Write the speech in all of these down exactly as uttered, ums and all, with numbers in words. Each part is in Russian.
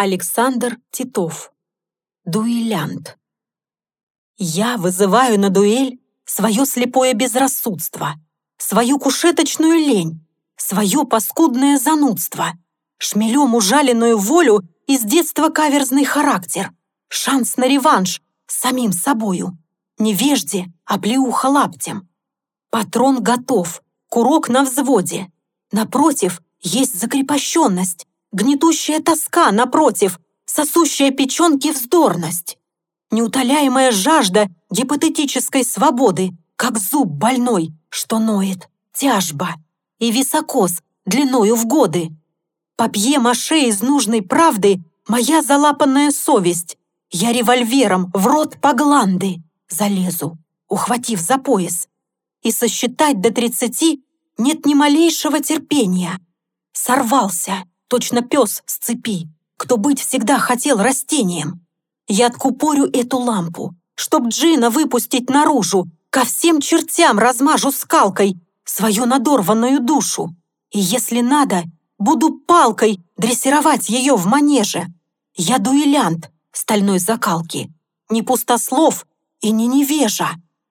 Александр Титов. Дуэлянт. Я вызываю на дуэль свое слепое безрассудство, свою кушеточную лень, свое паскудное занудство, шмелем ужаленную волю и с детства каверзный характер, шанс на реванш с самим собою, невежде, оплеуха лаптем. Патрон готов, курок на взводе. Напротив, есть закрепощенность, гнетущая тоска напротив, сосущая печенки вздорность. Неутоляемая жажда гипотетической свободы, как зуб больной, что ноет, тяжба, и високос длиною в годы. Папье-маше из нужной правды моя залапанная совесть. Я револьвером в рот по гланды залезу, ухватив за пояс. И сосчитать до тридцати нет ни малейшего терпения. Сорвался, точно пес с цепи, кто быть всегда хотел растением. Я откупорю эту лампу, чтоб джина выпустить наружу, ко всем чертям размажу скалкой свою надорванную душу. И если надо, буду палкой дрессировать ее в манеже. Я дуэлянт стальной закалки, не пустослов и не невежа.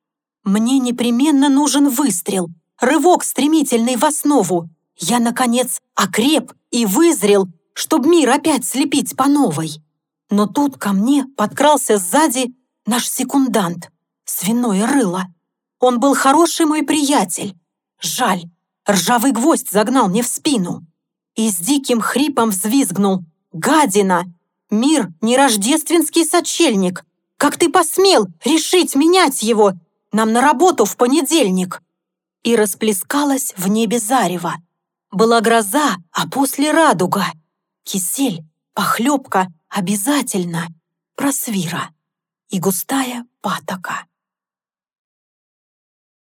Мне непременно нужен выстрел, рывок стремительный в основу. Я, наконец, окреп и вызрел, чтоб мир опять слепить по новой. Но тут ко мне подкрался сзади наш секундант, свиное рыло. Он был хороший мой приятель. Жаль, ржавый гвоздь загнал мне в спину. И с диким хрипом взвизгнул: «Гадина! Мир не рождественский сочельник! Как ты посмел решить менять его? Нам на работу в понедельник!» И расплескалась в небе зарево. Была гроза, а после радуга. Кисель, похлебка, обязательно, просвира и густая патока.